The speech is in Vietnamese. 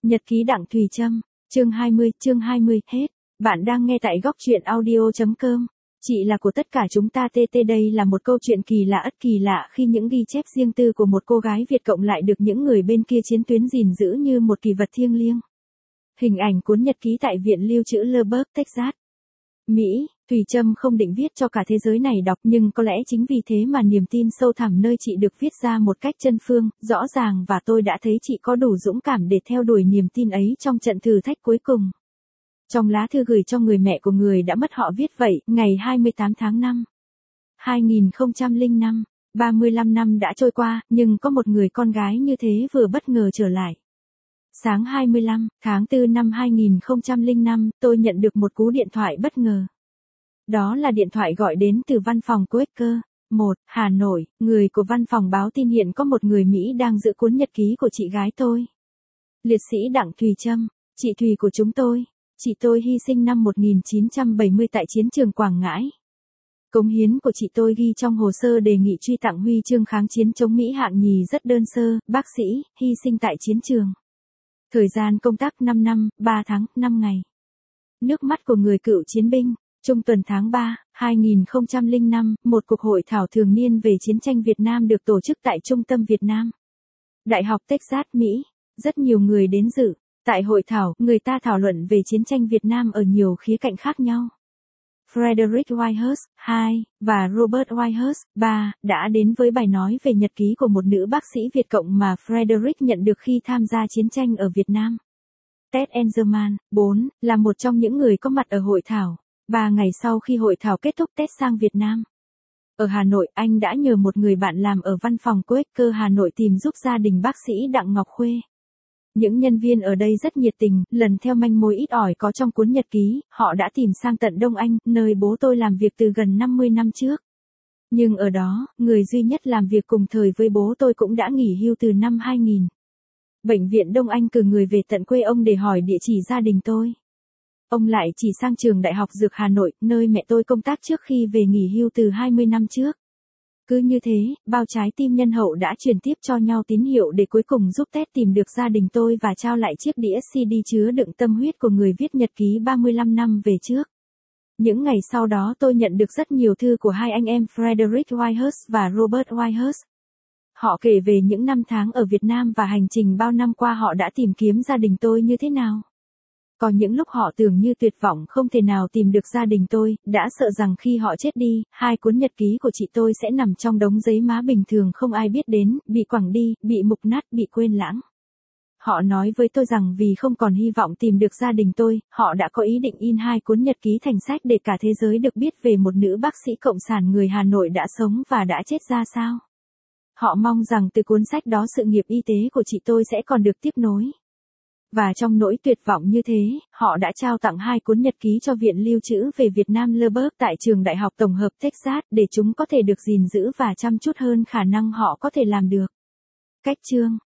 Nhật ký Đặng Thùy Trâm, chương 20, hết. Bạn đang nghe tại góc truyện audio.com. Chị là của tất cả chúng ta TT. Đây là một câu chuyện kỳ lạ kỳ lạ khi những ghi chép riêng tư của một cô gái Việt cộng lại được những người bên kia chiến tuyến gìn giữ như một kỳ vật thiêng liêng. Hình ảnh cuốn nhật ký tại Viện Lưu trữ Lubbock, Texas, Mỹ. Thùy Trâm không định viết cho cả thế giới này đọc, nhưng có lẽ chính vì thế mà niềm tin sâu thẳm nơi chị được viết ra một cách chân phương, rõ ràng, và tôi đã thấy chị có đủ dũng cảm để theo đuổi niềm tin ấy trong trận thử thách cuối cùng. Trong lá thư gửi cho người mẹ của người đã mất họ viết vậy, ngày 28 tháng 5, 2005, 35 năm đã trôi qua, nhưng có một người con gái như thế vừa bất ngờ trở lại. Sáng 25 tháng 4 năm 2005, tôi nhận được một cú điện thoại bất ngờ. Đó là điện thoại gọi đến từ văn phòng Quaker, 1, Hà Nội. Người của văn phòng báo tin hiện có một người Mỹ đang giữ cuốn nhật ký của chị gái tôi, liệt sĩ Đặng Thùy Trâm, chị Thùy của chúng tôi. Chị tôi hy sinh năm 1970 tại chiến trường Quảng Ngãi. Cống hiến của chị tôi ghi trong hồ sơ đề nghị truy tặng huy chương kháng chiến chống Mỹ hạng nhì rất đơn sơ: bác sĩ, hy sinh tại chiến trường. Thời gian công tác 5 năm, 3 tháng, 5 ngày. Nước mắt của người cựu chiến binh. Trung tuần tháng 3, 2005, một cuộc hội thảo thường niên về chiến tranh Việt Nam được tổ chức tại Trung tâm Việt Nam, Đại học Texas, Mỹ. Rất nhiều người đến dự. Tại hội thảo, người ta thảo luận về chiến tranh Việt Nam ở nhiều khía cạnh khác nhau. Frederick Whitehurst, 2, và Robert Whitehurst, 3, đã đến với bài nói về nhật ký của một nữ bác sĩ Việt Cộng mà Frederick nhận được khi tham gia chiến tranh ở Việt Nam. Ted Engerman, 4, là một trong những người có mặt ở hội thảo. 3 ngày sau khi hội thảo kết thúc, Ted sang Việt Nam. Ở Hà Nội, anh đã nhờ một người bạn làm ở văn phòng Quaker Hà Nội tìm giúp gia đình bác sĩ Đặng Ngọc Khuê. Những nhân viên ở đây rất nhiệt tình, lần theo manh mối ít ỏi có trong cuốn nhật ký, họ đã tìm sang tận Đông Anh, nơi bố tôi làm việc từ gần 50 năm trước. Nhưng ở đó, người duy nhất làm việc cùng thời với bố tôi cũng đã nghỉ hưu từ năm 2000. Bệnh viện Đông Anh cử người về tận quê ông để hỏi địa chỉ gia đình tôi. Ông lại chỉ sang trường Đại học Dược Hà Nội, nơi mẹ tôi công tác trước khi về nghỉ hưu từ 20 năm trước. Cứ như thế, bao trái tim nhân hậu đã truyền tiếp cho nhau tín hiệu để cuối cùng giúp Ted tìm được gia đình tôi và trao lại chiếc đĩa CD chứa đựng tâm huyết của người viết nhật ký 35 năm về trước. Những ngày sau đó tôi nhận được rất nhiều thư của hai anh em Frederick Whitehurst và Robert Whitehurst. Họ kể về những năm tháng ở Việt Nam và hành trình bao năm qua họ đã tìm kiếm gia đình tôi như thế nào. Có những lúc họ tưởng như tuyệt vọng không thể nào tìm được gia đình tôi, đã sợ rằng khi họ chết đi, hai cuốn nhật ký của chị tôi sẽ nằm trong đống giấy má bình thường không ai biết đến, bị quẳng đi, bị mục nát, bị quên lãng. Họ nói với tôi rằng vì không còn hy vọng tìm được gia đình tôi, họ đã có ý định in hai cuốn nhật ký thành sách để cả thế giới được biết về một nữ bác sĩ cộng sản người Hà Nội đã sống và đã chết ra sao. Họ mong rằng từ cuốn sách đó sự nghiệp y tế của chị tôi sẽ còn được tiếp nối. Và trong nỗi tuyệt vọng như thế, họ đã trao tặng hai cuốn nhật ký cho Viện Lưu trữ về Việt Nam Lubbock tại trường Đại học Tổng hợp Texas để chúng có thể được gìn giữ và chăm chút hơn khả năng họ có thể làm được. Cách chương